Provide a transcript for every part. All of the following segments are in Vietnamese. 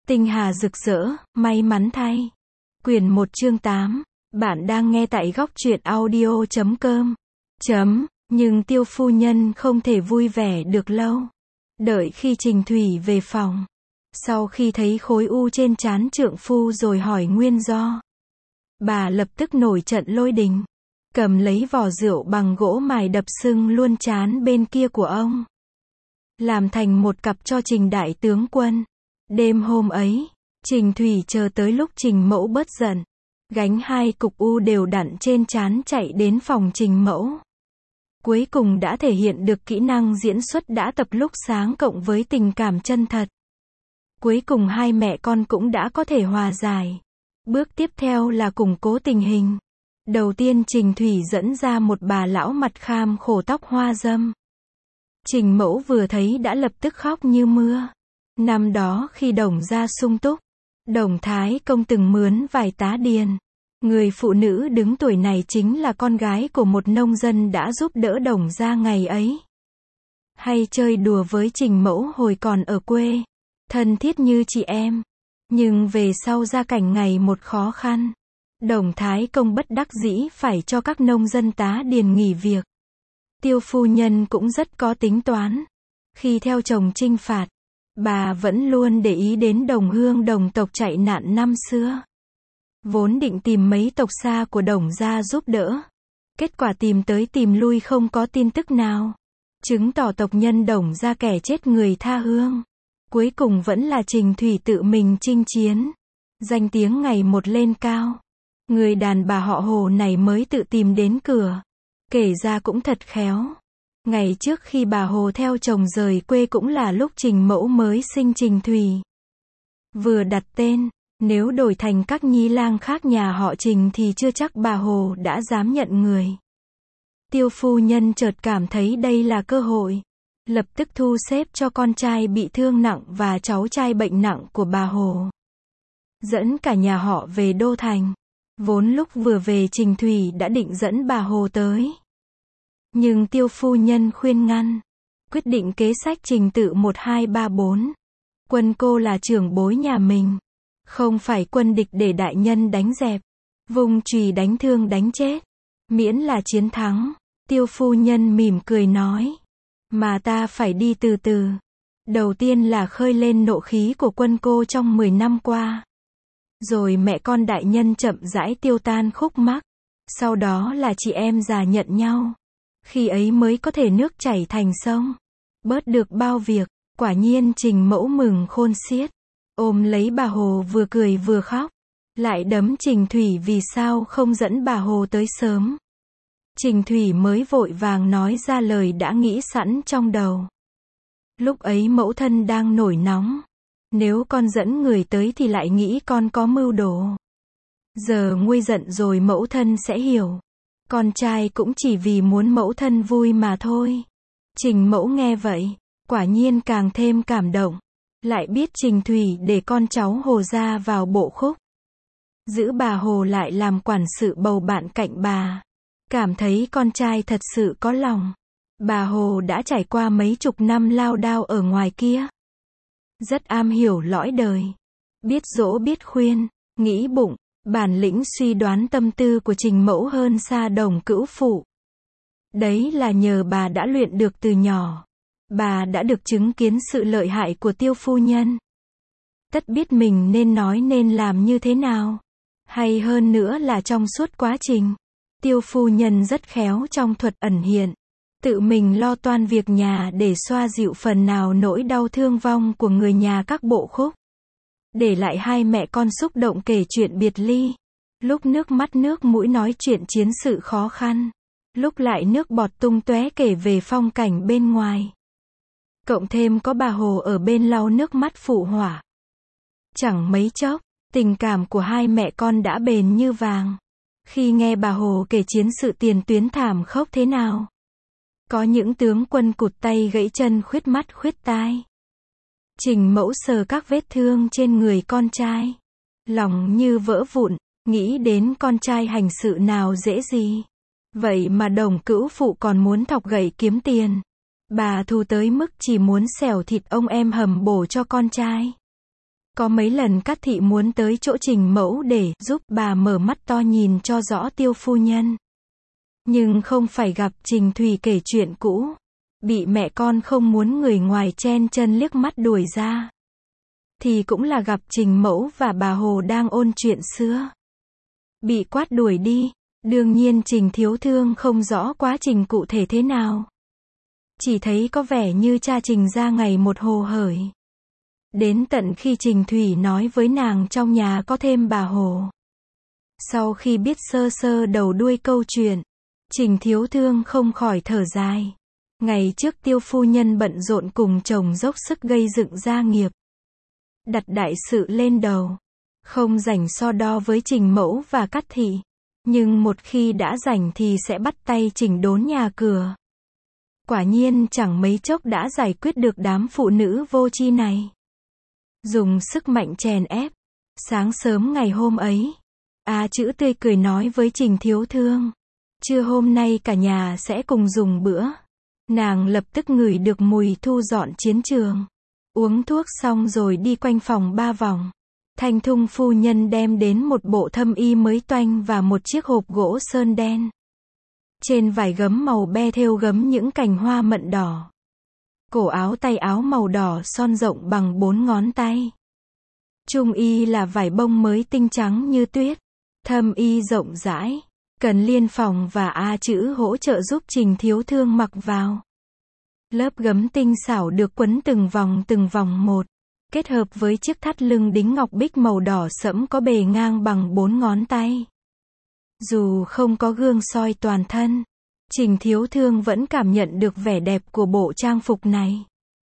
Tinh hà rực rỡ, may mắn thay. Quyển 1 chương 8. Bạn đang nghe tại góc truyện audio.com. Nhưng Tiêu phu nhân không thể vui vẻ được lâu. Đợi khi Trình Thủy về phòng. Sau khi thấy khối u trên trán trượng phu rồi hỏi nguyên do. Bà lập tức nổi trận lôi đình. Cầm lấy vò rượu bằng gỗ mài đập sưng luôn trán bên kia của ông. Làm thành một cặp cho Trình đại tướng quân. Đêm hôm ấy, Trình Thủy chờ tới lúc Trình Mẫu bớt giận. Gánh 2 cục u đều đặn trên trán chạy đến phòng Trình Mẫu. Cuối cùng đã thể hiện được kỹ năng diễn xuất đã tập lúc sáng cộng với tình cảm chân thật. Cuối cùng hai mẹ con cũng đã có thể hòa giải. Bước tiếp theo là củng cố tình hình. Đầu tiên Trình Thủy dẫn ra một bà lão mặt kham khổ tóc hoa dâm. Trình Mẫu vừa thấy đã lập tức khóc như mưa. Năm đó khi Đồng gia sung túc, Đồng Thái Công từng mướn vài tá điền. Người phụ nữ đứng tuổi này chính là con gái của một nông dân đã giúp đỡ Đồng gia ngày ấy. Hay chơi đùa với Trình Mẫu hồi còn ở quê, thân thiết như chị em. Nhưng về sau gia cảnh ngày một khó khăn. Đồng Thái Công bất đắc dĩ phải cho các nông dân tá điền nghỉ việc. Tiêu phu nhân cũng rất có tính toán. Khi theo chồng chinh phạt, bà vẫn luôn để ý đến đồng hương đồng tộc chạy nạn năm xưa. Vốn định tìm mấy tộc xa của Đồng gia giúp đỡ. Kết quả tìm tới tìm lui không có tin tức nào. Chứng tỏ tộc nhân Đồng gia kẻ chết người tha hương. Cuối cùng vẫn là Trình Thủy tự mình chinh chiến. Danh tiếng ngày một lên cao. Người đàn bà họ Hồ này mới tự tìm đến cửa. Kể ra cũng thật khéo. Ngày trước khi bà Hồ theo chồng rời quê cũng là lúc Trình Mẫu mới sinh Trình Thủy. Vừa đặt tên, nếu đổi thành các nhi lang khác nhà họ Trình thì chưa chắc bà Hồ đã dám nhận người. Tiêu phu nhân chợt cảm thấy đây là cơ hội. Lập tức thu xếp cho con trai bị thương nặng và cháu trai bệnh nặng của bà Hồ. Dẫn cả nhà họ về Đô Thành. Vốn lúc vừa về Trình Thủy đã định dẫn bà Hồ tới. Nhưng Tiêu phu nhân khuyên ngăn. Quyết định kế sách trình tự 1, 2, 3, 4. Quân cô là trưởng bối nhà mình. Không phải quân địch để đại nhân đánh dẹp. Vùng chùy đánh thương đánh chết. Miễn là chiến thắng. Tiêu phu nhân mỉm cười nói. Mà ta phải đi từ từ. Đầu tiên là khơi lên nộ khí của quân cô trong 10 năm qua. Rồi mẹ con đại nhân chậm rãi tiêu tan khúc mắc. Sau đó là chị em già nhận nhau. Khi ấy mới có thể nước chảy thành sông. Bớt được bao việc. Quả nhiên Trình Mẫu mừng khôn xiết. Ôm lấy bà Hồ vừa cười vừa khóc. Lại đấm Trình Thủy vì sao không dẫn bà Hồ tới sớm. Trình Thủy mới vội vàng nói ra lời đã nghĩ sẵn trong đầu. Lúc ấy mẫu thân đang nổi nóng. Nếu con dẫn người tới thì lại nghĩ con có mưu đồ. Giờ nguôi giận rồi mẫu thân sẽ hiểu. Con trai cũng chỉ vì muốn mẫu thân vui mà thôi. Trình Mẫu nghe vậy, quả nhiên càng thêm cảm động. Lại biết Trình Thủy để con cháu Hồ gia vào bộ khúc. Giữ bà Hồ lại làm quản sự bầu bạn cạnh bà. Cảm thấy con trai thật sự có lòng. Bà Hồ đã trải qua mấy chục năm lao đao ở ngoài kia. Rất am hiểu lõi đời. Biết dỗ biết khuyên, nghĩ bụng, bản lĩnh suy đoán tâm tư của Trình Mẫu hơn xa Đồng cữu phụ. Đấy là nhờ bà đã luyện được từ nhỏ. Bà đã được chứng kiến sự lợi hại của Tiêu phu nhân. Tất biết mình nên nói nên làm như thế nào. Hay hơn nữa là trong suốt quá trình. Tiêu phu nhân rất khéo trong thuật ẩn hiện. Tự mình lo toan việc nhà để xoa dịu phần nào nỗi đau thương vong của người nhà các bộ khúc. Để lại hai mẹ con xúc động kể chuyện biệt ly. Lúc nước mắt nước mũi nói chuyện chiến sự khó khăn. Lúc lại nước bọt tung tóe kể về phong cảnh bên ngoài. Cộng thêm có bà Hồ ở bên lau nước mắt phụ họa. Chẳng mấy chốc, tình cảm của hai mẹ con đã bền như vàng. Khi nghe bà Hồ kể chiến sự tiền tuyến thảm khốc thế nào. Có những tướng quân cụt tay gãy chân khuyết mắt khuyết tai. Trình Mẫu sờ các vết thương trên người con trai. Lòng như vỡ vụn, nghĩ đến con trai hành sự nào dễ gì. Vậy mà Đồng cữu phụ còn muốn thọc gậy kiếm tiền. Bà thù tới mức chỉ muốn xẻo thịt ông em hầm bổ cho con trai. Có mấy lần Cát thị muốn tới chỗ Trình Mẫu để giúp bà mở mắt to nhìn cho rõ Tiêu phu nhân. Nhưng không phải gặp Trình Thùy kể chuyện cũ. Bị mẹ con không muốn người ngoài chen chân liếc mắt đuổi ra. Thì cũng là gặp Trình Mẫu và bà Hồ đang ôn chuyện xưa. Bị quát đuổi đi. Đương nhiên Trình Thiếu Thương không rõ quá trình cụ thể thế nào. Chỉ thấy có vẻ như cha Trình ra ngày một hồ hởi. Đến tận khi Trình Thủy nói với nàng trong nhà có thêm bà Hồ. Sau khi biết sơ sơ đầu đuôi câu chuyện, Trình Thiếu Thương không khỏi thở dài. Ngày trước Tiêu phu nhân bận rộn cùng chồng dốc sức gây dựng gia nghiệp. Đặt đại sự lên đầu. Không rảnh so đo với Trình Mẫu và Cát thị. Nhưng một khi đã rảnh thì sẽ bắt tay chỉnh đốn nhà cửa. Quả nhiên chẳng mấy chốc đã giải quyết được đám phụ nữ vô tri này. Dùng sức mạnh chèn ép. Sáng sớm ngày hôm ấy, Chữ tươi cười nói với Trình Thiếu Thương. Trưa hôm nay cả nhà sẽ cùng dùng bữa. Nàng lập tức ngửi được mùi thu dọn chiến trường. Uống thuốc xong rồi đi quanh phòng 3 vòng. Thanh Thung phu nhân đem đến một bộ thâm y mới toanh và một chiếc hộp gỗ sơn đen. Trên vải gấm màu be thêu gấm những cành hoa mận đỏ. Cổ áo tay áo màu đỏ son rộng bằng 4 ngón tay. Trung y là vải bông mới tinh trắng như tuyết. Thâm y rộng rãi. Cần Liên Phòng và Chữ hỗ trợ giúp Trình Thiếu Thương mặc vào. Lớp gấm tinh xảo được quấn từng vòng một. Kết hợp với chiếc thắt lưng đính ngọc bích màu đỏ sẫm có bề ngang bằng 4 ngón tay. Dù không có gương soi toàn thân, Trình Thiếu Thương vẫn cảm nhận được vẻ đẹp của bộ trang phục này.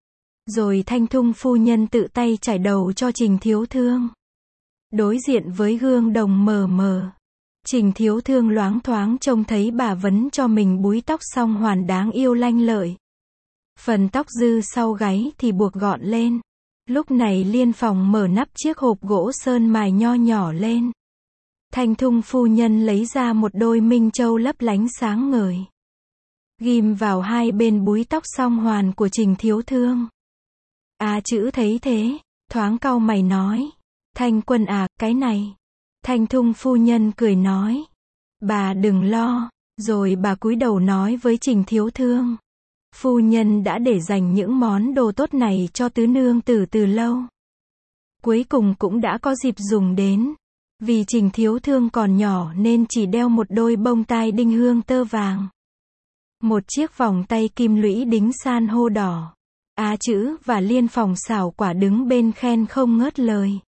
Rồi Thanh Thung phu nhân tự tay chải đầu cho Trình Thiếu Thương. Đối diện với gương đồng mờ mờ, Trình Thiếu Thương loáng thoáng trông thấy bà vấn cho mình búi tóc song hoàn đáng yêu lanh lợi. Phần tóc dư sau gáy thì buộc gọn lên. Lúc này Liên Phòng mở nắp chiếc hộp gỗ sơn mài nho nhỏ lên. Thanh Thung phu nhân lấy ra một đôi minh châu lấp lánh sáng ngời. Ghim vào hai bên búi tóc song hoàn của Trình Thiếu Thương. Chữ thấy thế, thoáng cau mày nói. Thanh Quân cái này. Thanh Thung phu nhân cười nói. Bà đừng lo. Rồi bà cúi đầu nói với Trình Thiếu Thương. Phu nhân đã để dành những món đồ tốt này cho tứ nương tử từ lâu. Cuối cùng cũng đã có dịp dùng đến. Vì Trình Thiếu Thương còn nhỏ nên chỉ đeo một đôi bông tai đinh hương tơ vàng. Một chiếc vòng tay kim lũy đính san hô đỏ. Chữ và Liên Phòng xảo quả đứng bên khen không ngớt lời.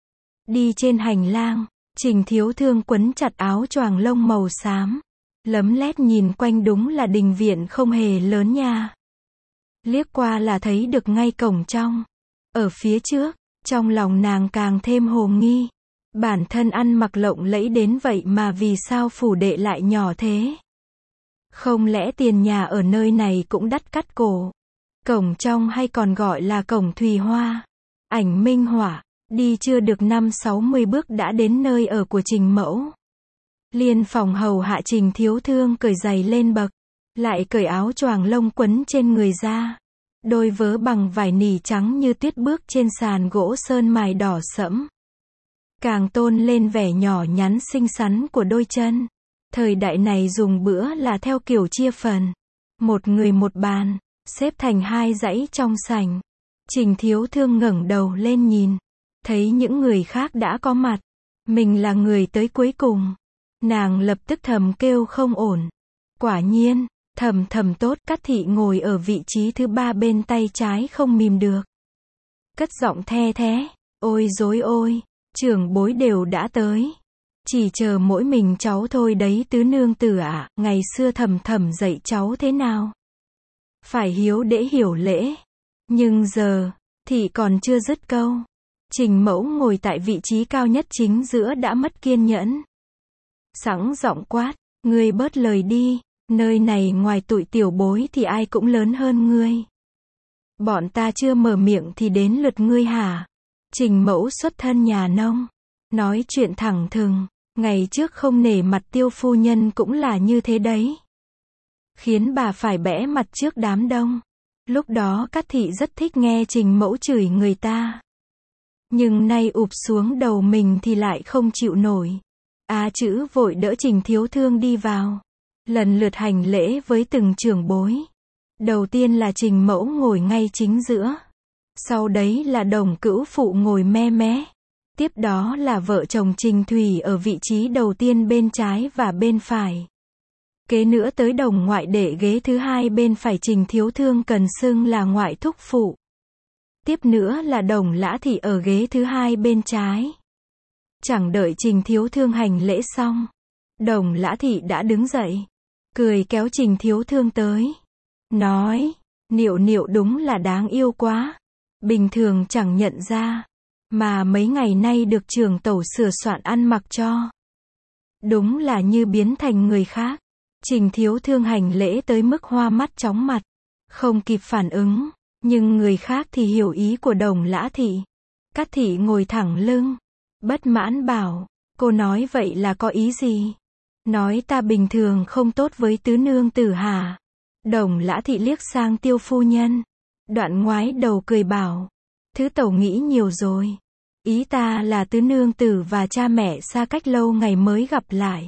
Đi trên hành lang, Trình Thiếu Thương quấn chặt áo choàng lông màu xám. Lấm lét nhìn quanh đúng là đình viện không hề lớn nha. Liếc qua là thấy được ngay cổng trong. Ở phía trước, trong lòng nàng càng thêm hồ nghi. Bản thân ăn mặc lộng lẫy đến vậy mà vì sao phủ đệ lại nhỏ thế? Không lẽ tiền nhà ở nơi này cũng đắt cắt cổ? Cổng trong hay còn gọi là cổng Thùy Hoa, ảnh minh họa, đi chưa được 50-60 bước đã đến nơi ở của Trình Mẫu. Liên Phòng hầu hạ Trình Thiếu Thương cởi giày lên bậc, lại cởi áo choàng lông quấn trên người ra. Đôi vớ bằng vải nỉ trắng như tuyết bước trên sàn gỗ sơn mài đỏ sẫm. Càng tôn lên vẻ nhỏ nhắn xinh xắn của đôi chân. Thời đại này dùng bữa là theo kiểu chia phần. Một người một bàn, xếp thành hai dãy trong sảnh. Trình Thiếu Thương ngẩng đầu lên nhìn. Thấy những người khác đã có mặt. Mình là người tới cuối cùng. Nàng lập tức thầm kêu không ổn. Quả nhiên, thầm tốt, Cát thị ngồi ở vị trí thứ 3 bên tay trái không mìm được. Cất giọng the thé. Ôi dối ôi, trưởng bối đều đã tới. Chỉ chờ mỗi mình cháu thôi đấy tứ nương tử ạ. Ngày xưa thầm dạy cháu thế nào? Phải hiếu đễ hiểu lễ. Nhưng giờ, thị còn chưa dứt câu. Trình Mẫu ngồi tại vị trí cao nhất chính giữa đã mất kiên nhẫn. Sẵn giọng quát, ngươi bớt lời đi, nơi này ngoài tụi tiểu bối thì ai cũng lớn hơn ngươi. Bọn ta chưa mở miệng thì đến lượt ngươi hả? Trình Mẫu xuất thân nhà nông, nói chuyện thẳng thừng, ngày trước không nể mặt Tiêu phu nhân cũng là như thế đấy. Khiến bà phải bẽ mặt trước đám đông. Lúc đó Cát thị rất thích nghe Trình Mẫu chửi người ta. Nhưng nay ụp xuống đầu mình thì lại không chịu nổi. A Chữ vội đỡ Trình Thiếu Thương đi vào. Lần lượt hành lễ với từng trưởng bối. Đầu tiên là Trình Mẫu ngồi ngay chính giữa. Sau đấy là Đồng Cữu Phụ ngồi me mé. Tiếp đó là vợ chồng Trình Thủy ở vị trí đầu tiên bên trái và bên phải. Kế nữa tới Đồng ngoại đệ ghế thứ hai bên phải Trình Thiếu Thương cần xưng là ngoại thúc phụ. Tiếp nữa là Đồng Lã Thị ở ghế thứ hai bên trái. Chẳng đợi Trình Thiếu Thương hành lễ xong, Đồng Lã Thị đã đứng dậy, cười kéo Trình Thiếu Thương tới. Nói, Niệu Niệu đúng là đáng yêu quá. Bình thường chẳng nhận ra, mà mấy ngày nay được trưởng tẩu sửa soạn ăn mặc cho. Đúng là như biến thành người khác. Trình Thiếu Thương hành lễ tới mức hoa mắt chóng mặt, không kịp phản ứng, nhưng người khác thì hiểu ý của Đồng Lã Thị. Cát Thị ngồi thẳng lưng, bất mãn bảo, cô nói vậy là có ý gì? Nói ta bình thường không tốt với tứ nương tử hả? Đồng Lã Thị liếc sang Tiêu phu nhân, đoạn ngoái đầu cười bảo, thứ tẩu nghĩ nhiều rồi. Ý ta là tứ nương tử và cha mẹ xa cách lâu ngày mới gặp lại.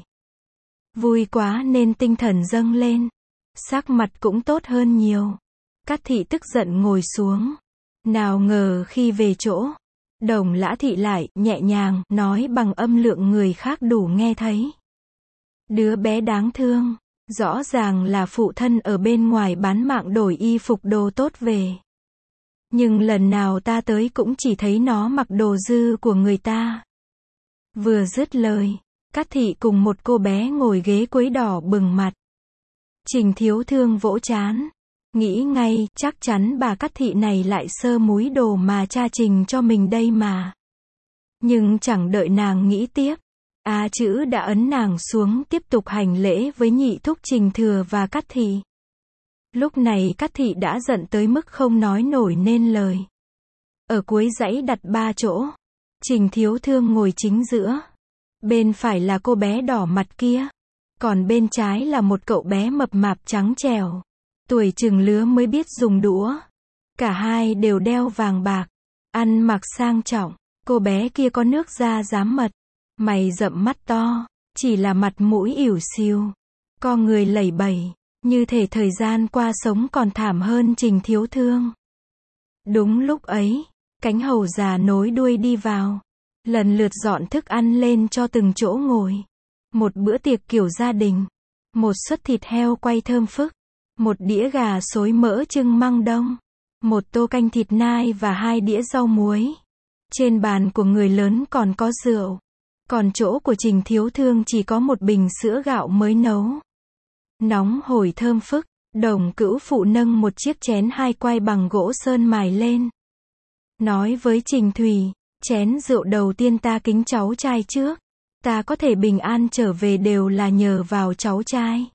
Vui quá nên tinh thần dâng lên, sắc mặt cũng tốt hơn nhiều. Cát Thị tức giận ngồi xuống. Nào ngờ khi về chỗ, Đồng Lã Thị lại nhẹ nhàng nói bằng âm lượng người khác đủ nghe thấy. Đứa bé đáng thương, rõ ràng là phụ thân ở bên ngoài bán mạng đổi y phục đồ tốt về. Nhưng lần nào ta tới cũng chỉ thấy nó mặc đồ dư của người ta. Vừa dứt lời, Cát Thị cùng một cô bé ngồi ghế quấy đỏ bừng mặt. Trình Thiếu Thương vỗ trán, nghĩ ngay, chắc chắn bà Cát Thị này lại sơ múi đồ mà cha Trình cho mình đây mà. Nhưng chẳng đợi nàng nghĩ tiếp, A Chữ đã ấn nàng xuống tiếp tục hành lễ với nhị thúc Trình Thừa và Cát Thị. Lúc này Cát Thị đã giận tới mức không nói nổi nên lời. Ở cuối dãy đặt 3 chỗ, Trình Thiếu Thương ngồi chính giữa. Bên phải là cô bé đỏ mặt kia, còn bên trái là một cậu bé mập mạp trắng trẻo, tuổi chừng lứa mới biết dùng đũa. Cả hai đều đeo vàng bạc, ăn mặc sang trọng. Cô bé kia có nước da rám mật, mày rậm mắt to, chỉ là mặt mũi ỉu xìu, con người lẩy bẩy, như thể thời gian qua sống còn thảm hơn Trình Thiếu Thương. Đúng lúc ấy, cánh hầu già nối đuôi đi vào, lần lượt dọn thức ăn lên cho từng chỗ ngồi. Một bữa tiệc kiểu gia đình, một suất thịt heo quay thơm phức, một đĩa gà xối mỡ trưng măng đông, một tô canh thịt nai và 2 đĩa rau muối. Trên bàn của người lớn còn có rượu, còn chỗ của Trình Thiếu Thương chỉ có một bình sữa gạo mới nấu. Nóng hổi thơm phức, Đồng Cữu Phụ nâng một chiếc chén 2 quai bằng gỗ sơn mài lên. Nói với Trình Thủy, chén rượu đầu tiên ta kính cháu trai trước. Ta có thể bình an trở về đều là nhờ vào cháu trai.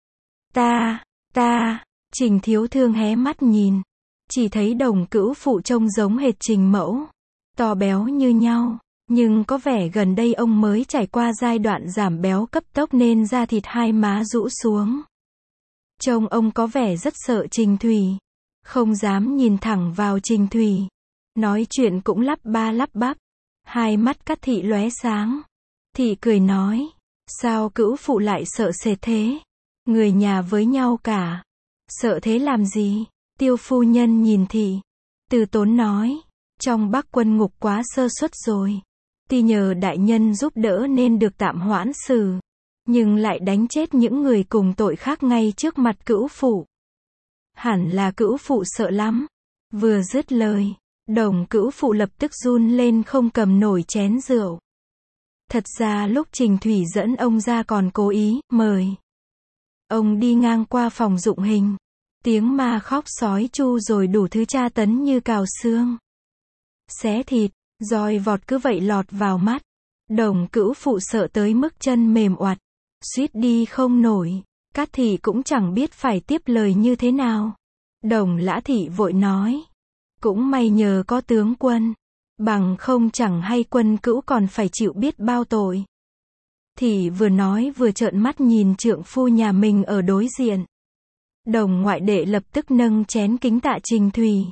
Trình Thiếu Thương hé mắt nhìn. Chỉ thấy Đồng Cữu Phụ trông giống hệt Trình Mẫu. To béo như nhau. Nhưng có vẻ gần đây ông mới trải qua giai đoạn giảm béo cấp tốc nên da thịt hai má rũ xuống. Trông ông có vẻ rất sợ Trình Thủy. Không dám nhìn thẳng vào Trình Thủy. Nói chuyện cũng lắp ba lắp bắp. Hai mắt Cát Thị lóe sáng. Thị cười nói, sao Cữu Phụ lại sợ sệt thế? Người nhà với nhau cả. Sợ thế làm gì? Tiêu phu nhân nhìn Thị. Từ tốn nói, trong Bắc quân ngục quá sơ suất rồi. Tuy nhờ đại nhân giúp đỡ nên được tạm hoãn xử. Nhưng lại đánh chết những người cùng tội khác ngay trước mặt Cữu Phụ. Hẳn là Cữu Phụ sợ lắm. Vừa dứt lời, Đồng Cữu Phụ lập tức run lên không cầm nổi chén rượu. Thật ra lúc Trình Thủy dẫn ông ra còn cố ý mời ông đi ngang qua phòng dụng hình. Tiếng ma khóc sói chu rồi đủ thứ tra tấn như cào xương, xé thịt, roi vọt cứ vậy lọt vào mắt. Đồng Cữu Phụ sợ tới mức chân mềm oặt, suýt đi không nổi. Cát Thị cũng chẳng biết phải tiếp lời như thế nào. Đồng Lã Thị vội nói, cũng may nhờ có tướng quân, bằng không chẳng hay Quân Cữu còn phải chịu biết bao tội. Thị vừa nói vừa trợn mắt nhìn trượng phu nhà mình ở đối diện. Đồng ngoại đệ lập tức nâng chén kính tạ Trình Thủy.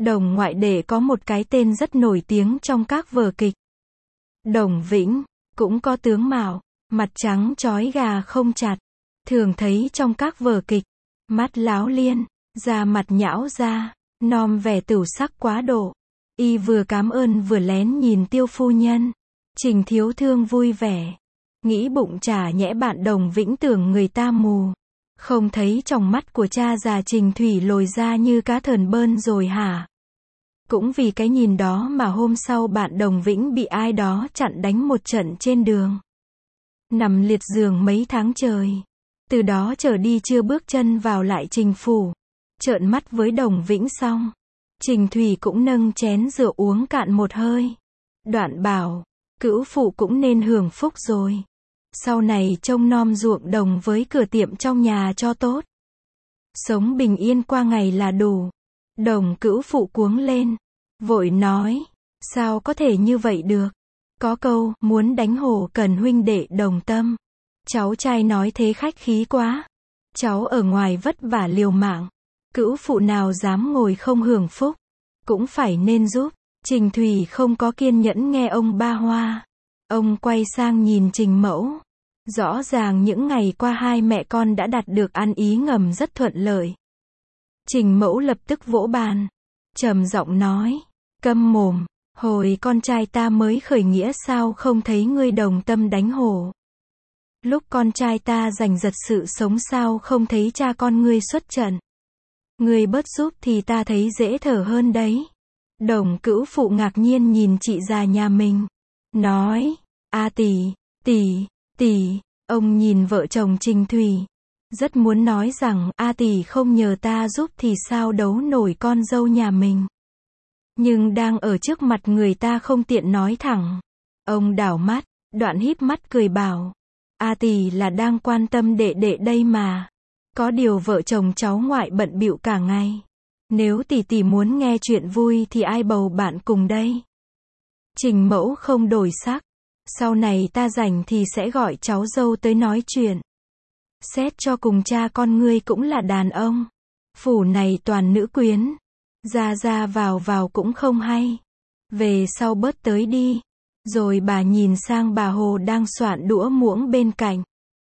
Đồng ngoại đệ có một cái tên rất nổi tiếng trong các vở kịch. Đồng Vĩnh, cũng có tướng mạo, mặt trắng chói gà không chặt. Thường thấy trong các vở kịch, mắt láo liên, da mặt nhão ra, nom vẻ tửu sắc quá độ. Y vừa cám ơn vừa lén nhìn Tiêu phu nhân. Trình Thiếu Thương vui vẻ, nghĩ bụng chả nhẽ bạn Đồng Vĩnh tưởng người ta mù. Không thấy trong mắt của cha già Trình Thủy lồi ra như cá thờn bơn rồi hả? Cũng vì cái nhìn đó mà hôm sau bạn Đồng Vĩnh bị ai đó chặn đánh một trận trên đường. Nằm liệt giường mấy tháng trời. Từ đó trở đi chưa bước chân vào lại Trình phủ. Trợn mắt với Đồng Vĩnh xong, Trình Thủy cũng nâng chén rượu uống cạn một hơi. Đoạn bảo, cữu phụ cũng nên hưởng phúc rồi. Sau này trông nom ruộng đồng với cửa tiệm trong nhà cho tốt. Sống bình yên qua ngày là đủ. Đồng cữu phụ cuống lên, vội nói, sao có thể như vậy được? Có câu, muốn đánh hổ cần huynh đệ đồng tâm. Cháu trai nói thế khách khí quá. Cháu ở ngoài vất vả liều mạng. Cữu phụ nào dám ngồi không hưởng phúc. Cũng phải nên giúp. Trình Thủy không có kiên nhẫn nghe ông ba hoa. Ông quay sang nhìn Trình Mẫu. Rõ ràng những ngày qua hai mẹ con đã đạt được ăn ý ngầm rất thuận lợi. Trình Mẫu lập tức vỗ bàn, trầm giọng nói, câm mồm, hồi con trai ta mới khởi nghĩa sao không thấy ngươi đồng tâm đánh hổ. Lúc con trai ta giành giật sự sống sao không thấy cha con ngươi xuất trận. Ngươi bớt giúp thì ta thấy dễ thở hơn đấy. Đồng cữu phụ ngạc nhiên nhìn chị già nhà mình, nói, a tỷ, ông nhìn vợ chồng Trình Thủy. Rất muốn nói rằng, a tỷ không nhờ ta giúp thì sao đấu nổi con dâu nhà mình. Nhưng đang ở trước mặt người ta không tiện nói thẳng. Ông đảo mắt, đoạn híp mắt cười bảo, a tỷ là đang quan tâm đệ đệ đây mà. Có điều vợ chồng cháu ngoại bận bịu cả ngày. Nếu tỷ muốn nghe chuyện vui thì ai bầu bạn cùng đây? Trình Mẫu không đổi sắc. Sau này ta rảnh thì sẽ gọi cháu dâu tới nói chuyện. Xét cho cùng cha con ngươi cũng là đàn ông. Phủ này toàn nữ quyến. Ra vào cũng không hay. Về sau bớt tới đi. Rồi bà nhìn sang bà Hồ đang soạn đũa muỗng bên cạnh.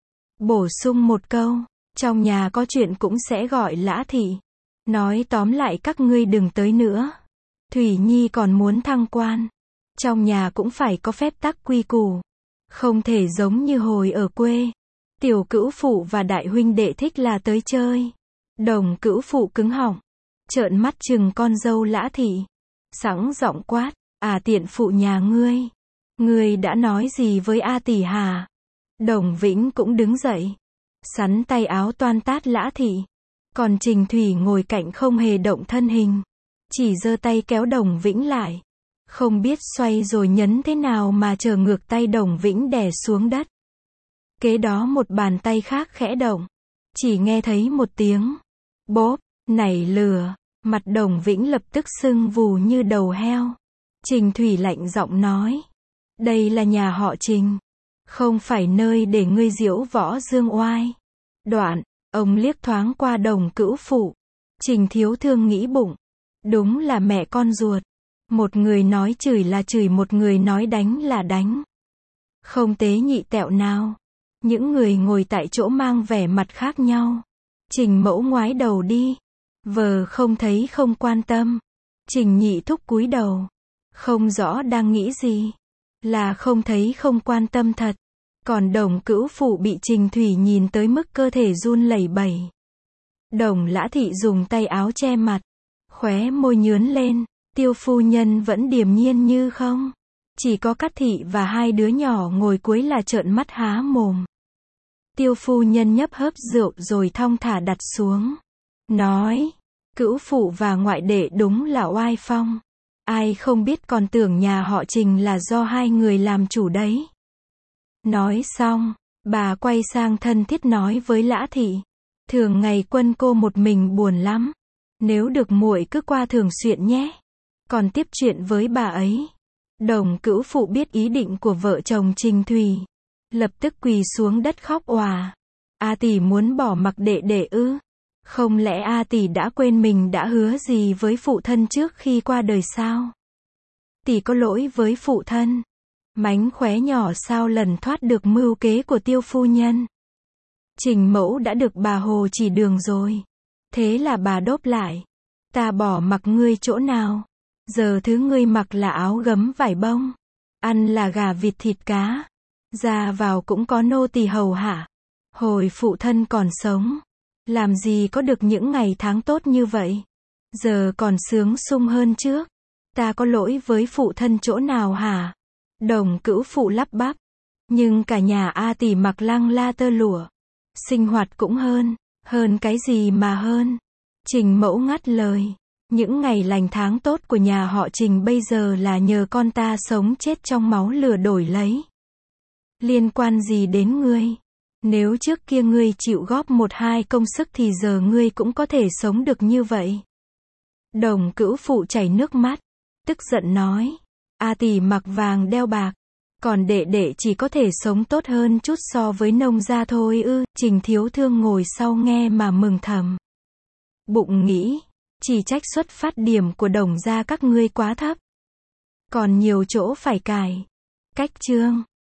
Bổ sung một câu. Trong nhà có chuyện cũng sẽ gọi Lã thị. Nói tóm lại các ngươi đừng tới nữa. Thủy Nhi còn muốn thăng quan. Trong nhà cũng phải có phép tắc quy củ. Không thể giống như hồi ở quê. Tiểu cữu phụ và đại huynh đệ thích là tới chơi. Đồng cữu phụ cứng họng. Trợn mắt chừng con dâu Lã thị. Sẵn giọng quát. À tiện phụ nhà ngươi. Ngươi đã nói gì với A tỷ hả? Đồng Vĩnh cũng đứng dậy. Sắn tay áo toan tát Lã thị. Còn Trình Thủy ngồi cạnh không hề động thân hình. Chỉ giơ tay kéo Đồng Vĩnh lại. Không biết xoay rồi nhấn thế nào mà trở ngược tay Đồng Vĩnh đè xuống đất. Kế đó một bàn tay khác khẽ động. Chỉ nghe thấy một tiếng. Bốp, nảy lửa. Mặt Đồng Vĩnh lập tức sưng vù như đầu heo. Trình Thủy lạnh giọng nói. Đây là nhà họ Trình. Không phải nơi để ngươi diễu võ dương oai. Đoạn, ông liếc thoáng qua Đồng cữu phụ. Trình Thiếu Thương nghĩ bụng. Đúng là mẹ con ruột. Một người nói chửi là chửi, một người nói đánh là đánh. Không tế nhị tẹo nào. Những người ngồi tại chỗ mang vẻ mặt khác nhau. Trình Mẫu ngoái đầu đi. Vờ không thấy không quan tâm. Trình Nhị Thúc cúi đầu. Không rõ đang nghĩ gì. Là không thấy không quan tâm thật. Còn Đồng cữu phụ bị Trình Thủy nhìn tới mức cơ thể run lẩy bẩy. Đồng Lã thị dùng tay áo che mặt. Khóe môi nhướn lên. Tiêu phu nhân vẫn điềm nhiên như không. Chỉ có Cát thị và hai đứa nhỏ ngồi cuối là trợn mắt há mồm. Tiêu phu nhân nhấp hớp rượu rồi thong thả đặt xuống. Nói, cữu phụ và ngoại đệ đúng là oai phong. Ai không biết còn tưởng nhà họ Trình là do hai người làm chủ đấy. Nói xong, bà quay sang thân thiết nói với Lã thị. Thường ngày Quân cô một mình buồn lắm. Nếu được muội cứ qua thường xuyên nhé. Còn tiếp chuyện với bà ấy. Đồng cữu phụ biết ý định của vợ chồng Trình Thủy. Lập tức quỳ xuống đất khóc òa. A tỷ muốn bỏ mặc đệ đệ ư? Không lẽ A tỷ đã quên mình đã hứa gì với phụ thân trước khi qua đời sao? Tỷ có lỗi với phụ thân. Mánh khóe nhỏ sao lần thoát được mưu kế của Tiêu phu nhân. Trình Mẫu đã được bà Hồ chỉ đường rồi. Thế là bà đốp lại. Ta bỏ mặc ngươi chỗ nào? Giờ thứ ngươi mặc là áo gấm vải bông. Ăn là gà vịt thịt cá. Ra vào cũng có nô tỳ hầu hạ. Hồi phụ thân còn sống. Làm gì có được những ngày tháng tốt như vậy? Giờ còn sướng sung hơn trước. Ta có lỗi với phụ thân chỗ nào hả? Đồng Cữu Phụ lắp bắp. Nhưng cả nhà A tỷ mặc lăng la tơ lụa. Sinh hoạt cũng hơn cái gì mà hơn? Trình Mẫu ngắt lời. Những ngày lành tháng tốt của nhà họ Trình bây giờ là nhờ con ta sống chết trong máu lửa đổi lấy. Liên quan gì đến ngươi? Nếu trước kia ngươi chịu góp một hai công sức thì giờ ngươi cũng có thể sống được như vậy. Đồng Cữu Phụ chảy nước mắt, tức giận nói. A tỷ mặc vàng đeo bạc, còn đệ đệ chỉ có thể sống tốt hơn chút so với nông gia thôi ư? Trình Thiếu Thương ngồi sau nghe mà mừng thầm. Bụng nghĩ, chỉ trách xuất phát điểm của Đồng gia các ngươi quá thấp. Còn nhiều chỗ phải cải. Cách chương